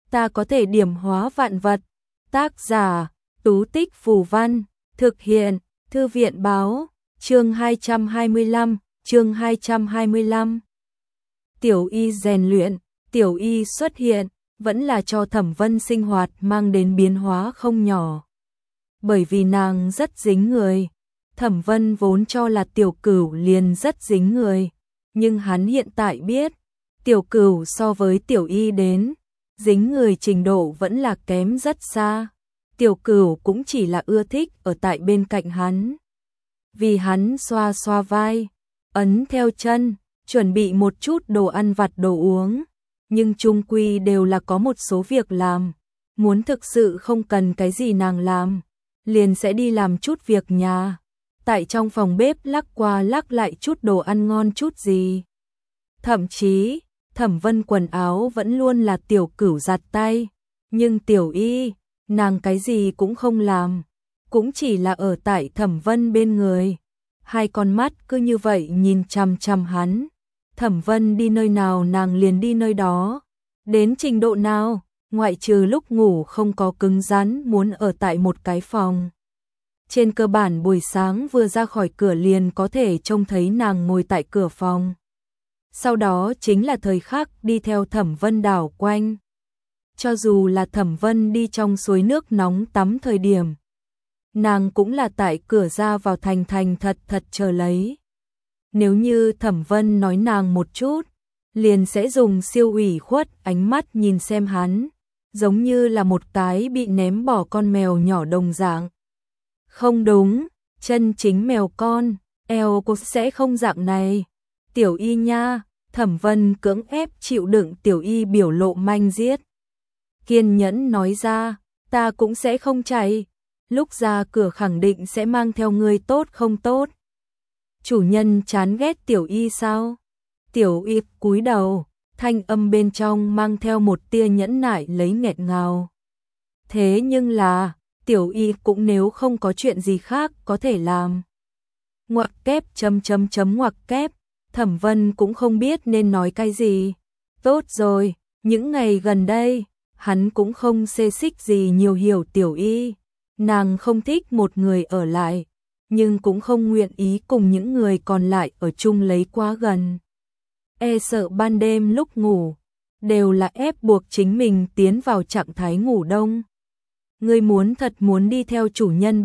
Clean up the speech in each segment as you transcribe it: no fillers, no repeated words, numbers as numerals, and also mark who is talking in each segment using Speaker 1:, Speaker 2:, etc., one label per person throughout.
Speaker 1: ta có thể điểm hóa vạn vật. Tác giả, Tú Tích Phù Văn, thực hiện, Thư viện Báo, chương 225, chương 225. Tiểu Y rèn luyện, Tiểu Y xuất hiện, vẫn là cho Thẩm Vân sinh hoạt mang đến biến hóa không nhỏ. Bởi vì nàng rất dính người, Thẩm Vân vốn cho là Tiểu Cửu liền rất dính người, nhưng hắn hiện tại biết, Tiểu Cửu so với Tiểu Y đến, dính người trình độ vẫn là kém rất xa. Tiểu Cửu cũng chỉ là ưa thích ở tại bên cạnh hắn. Vì hắn xoa xoa vai, ấn theo chân, chuẩn bị một chút đồ ăn vặt đồ uống, nhưng chung quy đều là có một số việc làm, muốn thực sự không cần cái gì nàng làm, liền sẽ đi làm chút việc nhà, tại trong phòng bếp lắc qua lắc lại chút đồ ăn ngon chút gì. Thậm chí, Thẩm Vân quần áo vẫn luôn là Tiểu Cửu giặt tay, nhưng Tiểu Y, nàng cái gì cũng không làm, cũng chỉ là ở tại Thẩm Vân bên người. Hai con mắt cứ như vậy nhìn chằm chằm hắn. Thẩm Vân đi nơi nào nàng liền đi nơi đó. Đến trình độ nào, ngoại trừ lúc ngủ không có cứng rắn muốn ở tại một cái phòng. Trên cơ bản buổi sáng vừa ra khỏi cửa liền có thể trông thấy nàng ngồi tại cửa phòng. Sau đó chính là thời khắc đi theo Thẩm Vân đảo quanh. Cho dù là Thẩm Vân đi trong suối nước nóng tắm thời điểm, nàng cũng là tại cửa ra vào thành thật thật chờ lấy. Nếu như Thẩm Vân nói nàng một chút, liền sẽ dùng siêu ủy khuất ánh mắt nhìn xem hắn, giống như là một cái bị ném bỏ con mèo nhỏ đồng dạng. Không đúng, chân chính mèo con, eo cô sẽ không dạng này. Tiểu Y nha, Thẩm Vân cưỡng ép chịu đựng Tiểu Y biểu lộ manh giết. Kiên nhẫn nói ra, ta cũng sẽ không chạy, lúc ra cửa khẳng định sẽ mang theo người tốt không tốt. Chủ nhân chán ghét Tiểu Y sao? Tiểu Y cúi đầu, thanh âm bên trong mang theo một tia nhẫn nại lấy nghẹn ngào. Thế nhưng là, Tiểu Y cũng nếu không có chuyện gì khác có thể làm. Ngoặc kép ngoặc kép, Thẩm Vân cũng không biết nên nói cái gì. Tốt rồi, những ngày gần đây, hắn cũng không xê xích gì nhiều hiểu Tiểu Y. Nàng không thích một người ở lại, nhưng cũng không nguyện ý cùng những người còn lại ở chung lấy quá gần. E sợ ban đêm lúc ngủ, đều là ép buộc chính mình tiến vào trạng thái ngủ đông. Ngươi thật muốn đi theo chủ nhân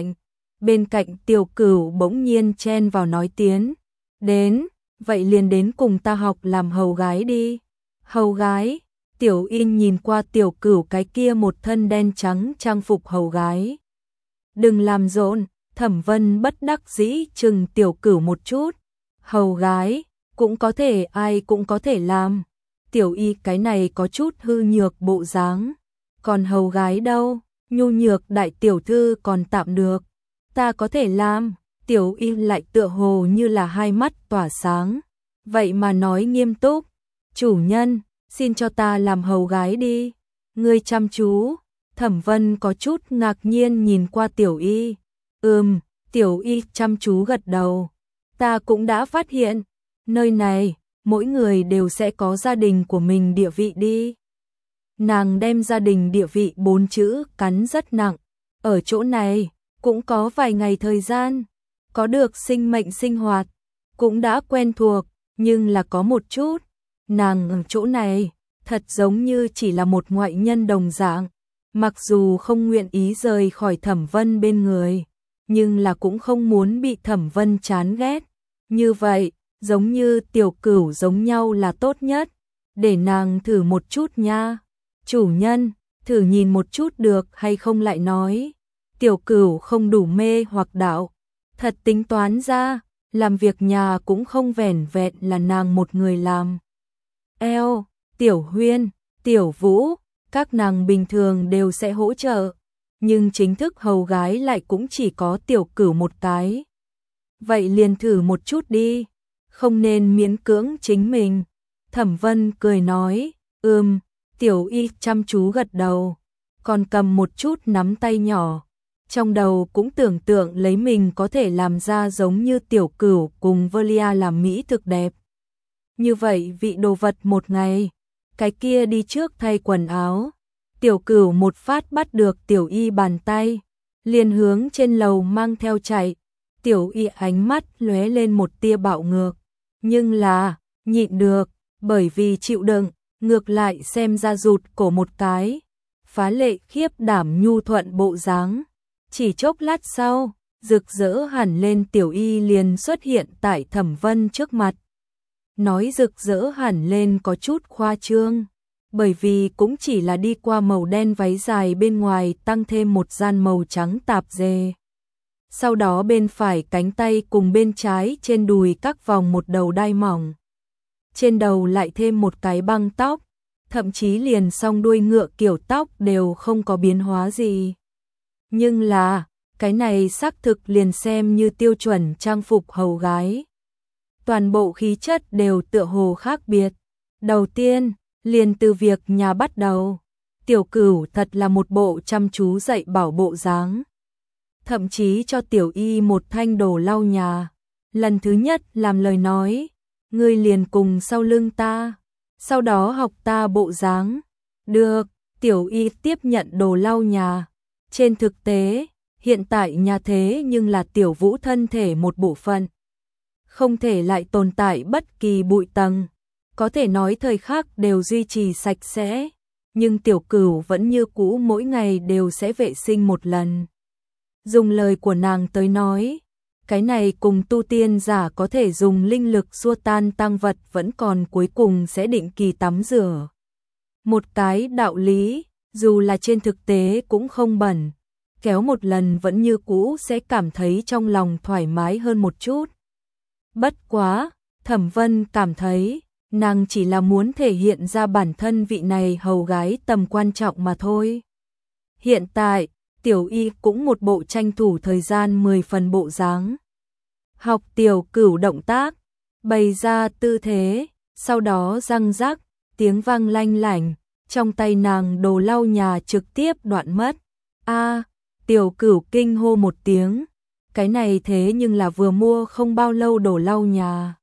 Speaker 1: bên cạnh Tiểu Cửu bỗng nhiên chen vào nói tiến. Đến, vậy liền đến cùng ta học làm hầu gái đi. Hầu gái, Tiểu Y nhìn qua Tiểu Cửu cái kia một thân đen trắng trang phục hầu gái. Đừng làm rộn, Thẩm Vân bất đắc dĩ chừng Tiểu Cửu một chút. Hầu gái, cũng có thể ai cũng có thể làm. Tiểu Y cái này có chút hư nhược bộ dáng. Còn hầu gái đâu, nhu nhược đại tiểu thư còn tạm được. Ta có thể làm, Tiểu Y lại tựa hồ như là hai mắt tỏa sáng. Vậy mà nói nghiêm túc, chủ nhân, xin cho ta làm hầu gái đi. Ngươi chăm chú. Thẩm Vân có chút ngạc nhiên nhìn qua Tiểu Y. Tiểu Y chăm chú gật đầu. Ta cũng đã phát hiện, nơi này, mỗi người đều sẽ có gia đình của mình địa vị đi. Nàng đem gia đình địa vị 4 chữ cắn rất nặng. Ở chỗ này, cũng có vài ngày thời gian, có được sinh mệnh sinh hoạt, cũng đã quen thuộc, nhưng là có một chút, nàng ở chỗ này, thật giống như chỉ là một ngoại nhân đồng dạng. Mặc dù không nguyện ý rời khỏi Thẩm Vân bên người, nhưng là cũng không muốn bị Thẩm Vân chán ghét. Như vậy, giống như Tiểu Cửu giống nhau là tốt nhất. Để nàng thử một chút nha. Chủ nhân, thử nhìn một chút được hay không lại nói. Tiểu Cửu không đủ mê hoặc đạo. Thật tính toán ra, làm việc nhà cũng không vẻn vẹn là nàng một người làm. Tiểu Huyên, Tiểu Vũ, các nàng bình thường đều sẽ hỗ trợ, nhưng chính thức hầu gái lại cũng chỉ có Tiểu Cửu một cái. Vậy liền thử một chút đi, không nên miễn cưỡng chính mình. Thẩm Vân cười nói, Tiểu Y chăm chú gật đầu, còn cầm một chút nắm tay nhỏ. Trong đầu cũng tưởng tượng lấy mình có thể làm ra giống như Tiểu Cửu cùng Velia làm mỹ thực đẹp. Như vậy vị đồ vật một ngày, cái kia đi trước thay quần áo. Tiểu Cửu một phát bắt được Tiểu Y bàn tay, liền hướng trên lầu mang theo chạy. Tiểu Y ánh mắt lóe lên một tia bạo ngược, nhưng là nhịn được, bởi vì chịu đựng, ngược lại xem ra rụt cổ một cái, phá lệ khiếp đảm nhu thuận bộ dáng. Chỉ chốc lát sau, rực rỡ hẳn lên Tiểu Y liền xuất hiện tại Thẩm Vân trước mặt. Nói rực rỡ hẳn lên có chút khoa trương, bởi vì cũng chỉ là đi qua màu đen váy dài bên ngoài tăng thêm một gian màu trắng tạp dề. Sau đó bên phải cánh tay cùng bên trái trên đùi các vòng một đầu đai mỏng. Trên đầu lại thêm một cái băng tóc, thậm chí liền song đuôi ngựa kiểu tóc đều không có biến hóa gì. Nhưng là, cái này xác thực liền xem như tiêu chuẩn trang phục hầu gái. Toàn bộ khí chất đều tựa hồ khác biệt. Đầu tiên, liền từ việc nhà bắt đầu, Tiểu Cửu thật là một bộ chăm chú dạy bảo bộ dáng. Thậm chí cho Tiểu Y một thanh đồ lau nhà. Lần thứ nhất làm lời nói, ngươi liền cùng sau lưng ta, sau đó học ta bộ dáng. Được, Tiểu Y tiếp nhận đồ lau nhà. Trên thực tế, hiện tại nhà thế nhưng là Tiểu Vũ thân thể một bộ phận, không thể lại tồn tại bất kỳ bụi tầng, có thể nói thời khắc đều duy trì sạch sẽ, nhưng Tiểu Cửu vẫn như cũ mỗi ngày đều sẽ vệ sinh một lần. Dùng lời của nàng tới nói, cái này cùng tu tiên giả có thể dùng linh lực xua tan tang vật vẫn còn cuối cùng sẽ định kỳ tắm rửa. Một cái đạo lý, dù là trên thực tế cũng không bẩn, kéo một lần vẫn như cũ sẽ cảm thấy trong lòng thoải mái hơn một chút. Bất quá, Thẩm Vân cảm thấy, nàng chỉ là muốn thể hiện ra bản thân vị này hầu gái tầm quan trọng mà thôi. Hiện tại, Tiểu Y cũng một bộ tranh thủ thời gian 10 phần bộ dáng. Học Tiểu Cửu động tác, bày ra tư thế, sau đó răng rắc, tiếng vang lanh lảnh, trong tay nàng đồ lau nhà trực tiếp đoạn mất. A, Tiểu Cửu kinh hô một tiếng, cái này thế nhưng là vừa mua không bao lâu đồ lau nhà.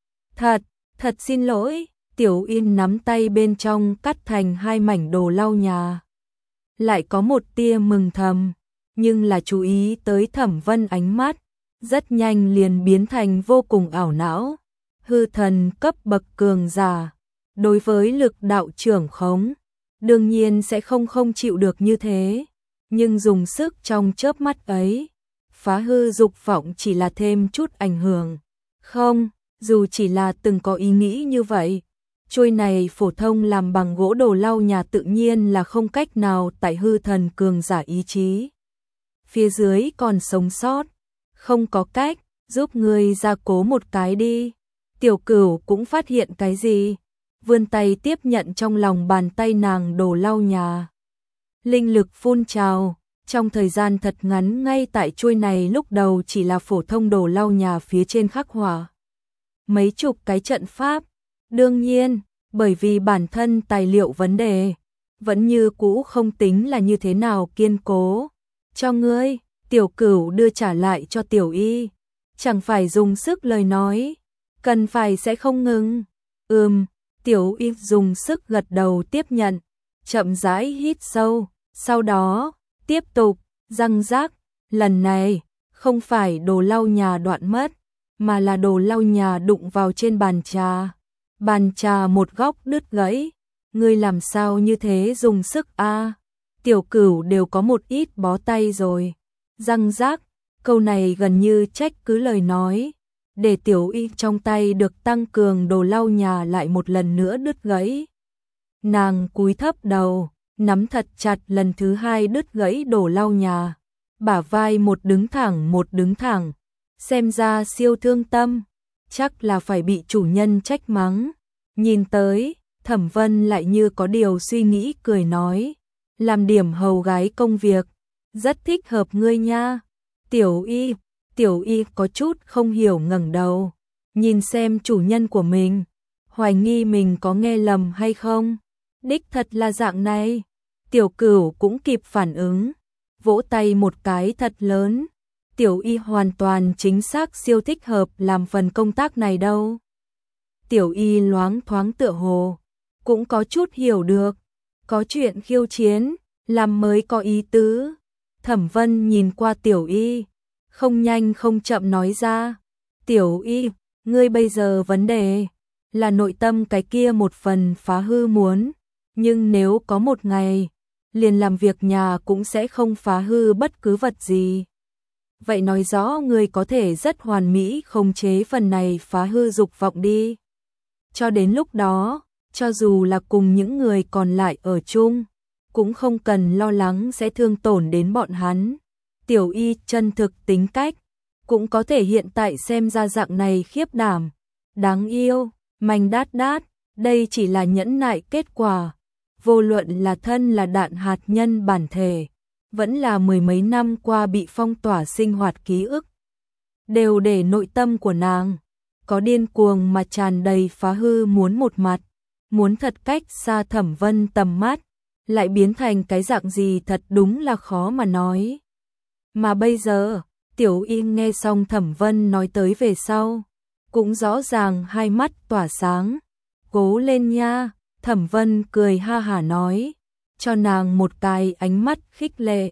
Speaker 1: Thật xin lỗi, Tiểu Yên nắm tay bên trong cắt thành 2 mảnh đồ lau nhà. Lại có một tia mừng thầm, nhưng là chú ý tới Thẩm Vân ánh mắt, rất nhanh liền biến thành vô cùng ảo não. Hư thần cấp bậc cường giả, đối với lực đạo trưởng khống, đương nhiên sẽ không chịu được như thế, nhưng dùng sức trong chớp mắt ấy, phá hư dục vọng chỉ là thêm chút ảnh hưởng. Không, dù chỉ là từng có ý nghĩ như vậy, chuôi này phổ thông làm bằng gỗ đồ lau nhà tự nhiên là không cách nào tại hư thần cường giả ý chí phía dưới còn sống sót. Không có cách, giúp ngươi gia cố một cái đi. Tiểu Cửu cũng phát hiện cái gì, vươn tay tiếp nhận trong lòng bàn tay nàng đồ lau nhà. Linh lực phun trào, trong thời gian thật ngắn ngay tại chuôi này lúc đầu chỉ là phổ thông đồ lau nhà phía trên khắc họa mấy chục cái trận pháp. Đương nhiên, bởi vì bản thân tài liệu vấn đề, vẫn như cũ không tính là như thế nào kiên cố. Cho ngươi, Tiểu Cửu đưa trả lại cho Tiểu Y, chẳng phải dùng sức lời nói, cần phải sẽ không ngừng. Tiểu Y dùng sức gật đầu tiếp nhận, chậm rãi hít sâu, sau đó, tiếp tục, răng rác, lần này, không phải đồ lau nhà đoạn mất, mà là đồ lau nhà đụng vào trên bàn trà. Bàn trà một góc đứt gãy, ngươi làm sao như thế dùng sức a? Tiểu Cửu đều có một ít bó tay rồi. Răng rác, câu này gần như trách cứ lời nói, để Tiểu Y trong tay được tăng cường đồ lau nhà lại một lần nữa đứt gãy. Nàng cúi thấp đầu, nắm thật chặt lần thứ 2 đứt gãy đồ lau nhà, bả vai một đứng thẳng, xem ra siêu thương tâm, chắc là phải bị chủ nhân trách mắng. Nhìn tới, Thẩm Vân lại như có điều suy nghĩ cười nói, làm điểm hầu gái công việc, rất thích hợp ngươi nha. Tiểu Y có chút không hiểu ngẩng đầu, nhìn xem chủ nhân của mình, hoài nghi mình có nghe lầm hay không. Đích thật là dạng này. Tiểu Cửu cũng kịp phản ứng, vỗ tay một cái thật lớn. Tiểu Y hoàn toàn chính xác siêu thích hợp làm phần công tác này đâu. Tiểu Y loáng thoáng tựa hồ cũng có chút hiểu được, có chuyện khiêu chiến, làm mới có ý tứ. Thẩm Vân nhìn qua Tiểu Y, không nhanh không chậm nói ra, Tiểu Y, ngươi bây giờ vấn đề là nội tâm cái kia một phần phá hư muốn, nhưng nếu có một ngày, liền làm việc nhà cũng sẽ không phá hư bất cứ vật gì. Vậy nói rõ ngươi có thể rất hoàn mỹ khống chế phần này phá hư dục vọng đi. Cho đến lúc đó, cho dù là cùng những người còn lại ở chung, cũng không cần lo lắng sẽ thương tổn đến bọn hắn. Tiểu Y chân thực tính cách, cũng có thể hiện tại xem ra dạng này khiếp đảm, đáng yêu, manh đát đát, đây chỉ là nhẫn nại kết quả. Vô luận là thân là đạn hạt nhân bản thể, vẫn là mười mấy năm qua bị phong tỏa sinh hoạt ký ức, đều để nội tâm của nàng có điên cuồng mà tràn đầy phá hư muốn một mặt, muốn thật cách xa Thẩm Vân tầm mắt, lại biến thành cái dạng gì thật đúng là khó mà nói. Mà bây giờ, Tiểu Y nghe xong Thẩm Vân nói tới về sau, cũng rõ ràng hai mắt tỏa sáng, cố lên nha. Thẩm Vân cười ha hả nói, cho nàng một cái ánh mắt khích lệ.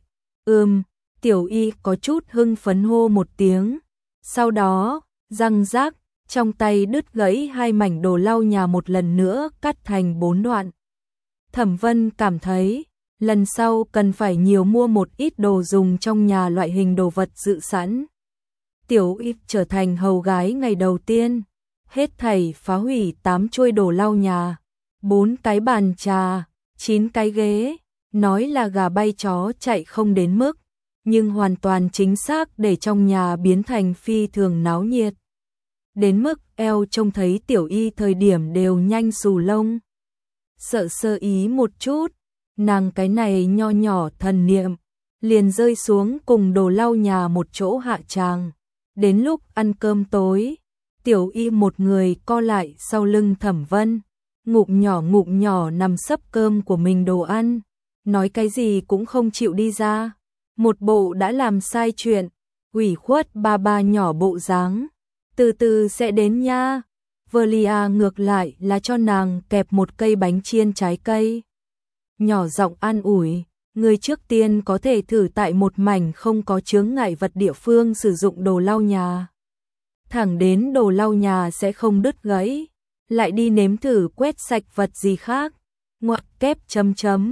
Speaker 1: Tiểu Y có chút hưng phấn hô một tiếng. Sau đó, răng rác, trong tay đứt gãy hai mảnh đồ lau nhà một lần nữa cắt thành 4 đoạn. Thẩm Vân cảm thấy, lần sau cần phải nhiều mua một ít đồ dùng trong nhà loại hình đồ vật dự sẵn. Tiểu Y trở thành hầu gái ngày đầu tiên, hết thảy phá hủy 8 chuôi đồ lau nhà. 4 cái bàn trà, 9 cái ghế, nói là gà bay chó chạy không đến mức, nhưng hoàn toàn chính xác để trong nhà biến thành phi thường náo nhiệt. Đến mức eo trông thấy Tiểu Y thời điểm đều nhanh xù lông. Sợ sơ ý một chút, nàng cái này nho nhỏ thần niệm, liền rơi xuống cùng đồ lau nhà một chỗ hạ tràng. Đến lúc ăn cơm tối, Tiểu Y một người co lại sau lưng Thẩm Vân, ngụm nhỏ nằm sấp cơm của mình đồ ăn, nói cái gì cũng không chịu đi ra. Một bộ đã làm sai chuyện, ủy khuất ba nhỏ bộ dáng, từ từ sẽ đến nha. Velia ngược lại là cho nàng kẹp một cây bánh chiên trái cây. Nhỏ giọng an ủi, người trước tiên có thể thử tại một mảnh không có chướng ngại vật địa phương sử dụng đồ lau nhà. Thẳng đến đồ lau nhà sẽ không đứt gãy, lại đi nếm thử quét sạch vật gì khác. Ngoặc kép chấm.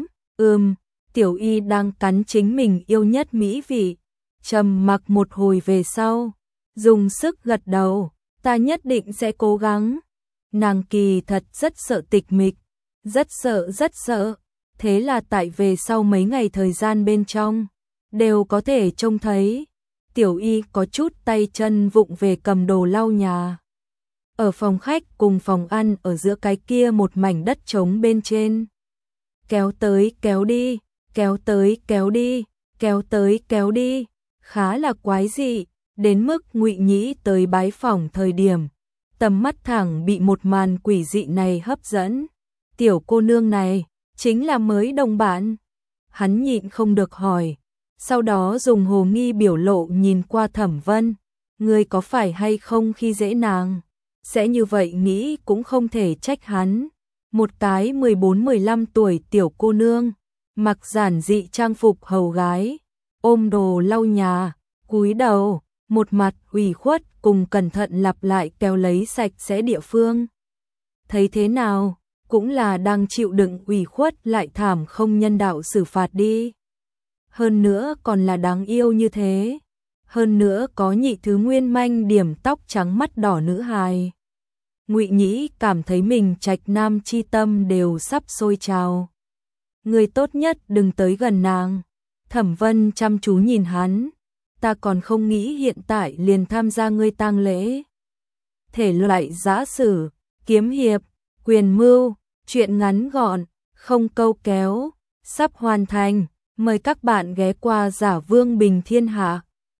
Speaker 1: Tiểu Y đang cắn chính mình yêu nhất mỹ vị, trầm mặc một hồi về sau, dùng sức gật đầu, ta nhất định sẽ cố gắng. Nàng kỳ thật rất sợ tịch mịch, rất sợ, thế là tại về sau mấy ngày thời gian bên trong, đều có thể trông thấy Tiểu Y có chút tay chân vụng về cầm đồ lau nhà. Ở phòng khách cùng phòng ăn ở giữa cái kia một mảnh đất trống bên trên. Kéo tới kéo đi, kéo tới kéo đi, kéo tới kéo đi, khá là quái dị, đến mức Ngụy Nhĩ tới bái phỏng thời điểm, tầm mắt thẳng bị một màn quỷ dị này hấp dẫn. Tiểu cô nương này, chính là mới đồng bạn. Hắn nhịn không được hỏi, sau đó dùng hồ nghi biểu lộ nhìn qua Thẩm Vân, ngươi có phải hay không khi dễ nàng? Sẽ như vậy nghĩ cũng không thể trách hắn. Một cái 14-15 tuổi tiểu cô nương, mặc giản dị trang phục hầu gái, ôm đồ lau nhà, cúi đầu, một mặt ủy khuất cùng cẩn thận lặp lại kéo lấy sạch sẽ địa phương. Thấy thế nào, cũng là đang chịu đựng ủy khuất lại thảm không nhân đạo xử phạt đi. Hơn nữa còn là đáng yêu như thế. Hơn nữa có nhị thứ nguyên manh điểm tóc trắng mắt đỏ nữ hài. Ngụy Nhĩ cảm thấy mình trạch nam chi tâm đều sắp sôi trào. Người tốt nhất đừng tới gần nàng. Thẩm Vân chăm chú nhìn hắn. Ta còn không nghĩ hiện tại liền tham gia ngươi tang lễ. Thể loại giã sử, kiếm hiệp, quyền mưu, truyện ngắn gọn, không câu kéo, sắp hoàn thành. Mời các bạn ghé qua Giả Vương Bình Thiên Hạ.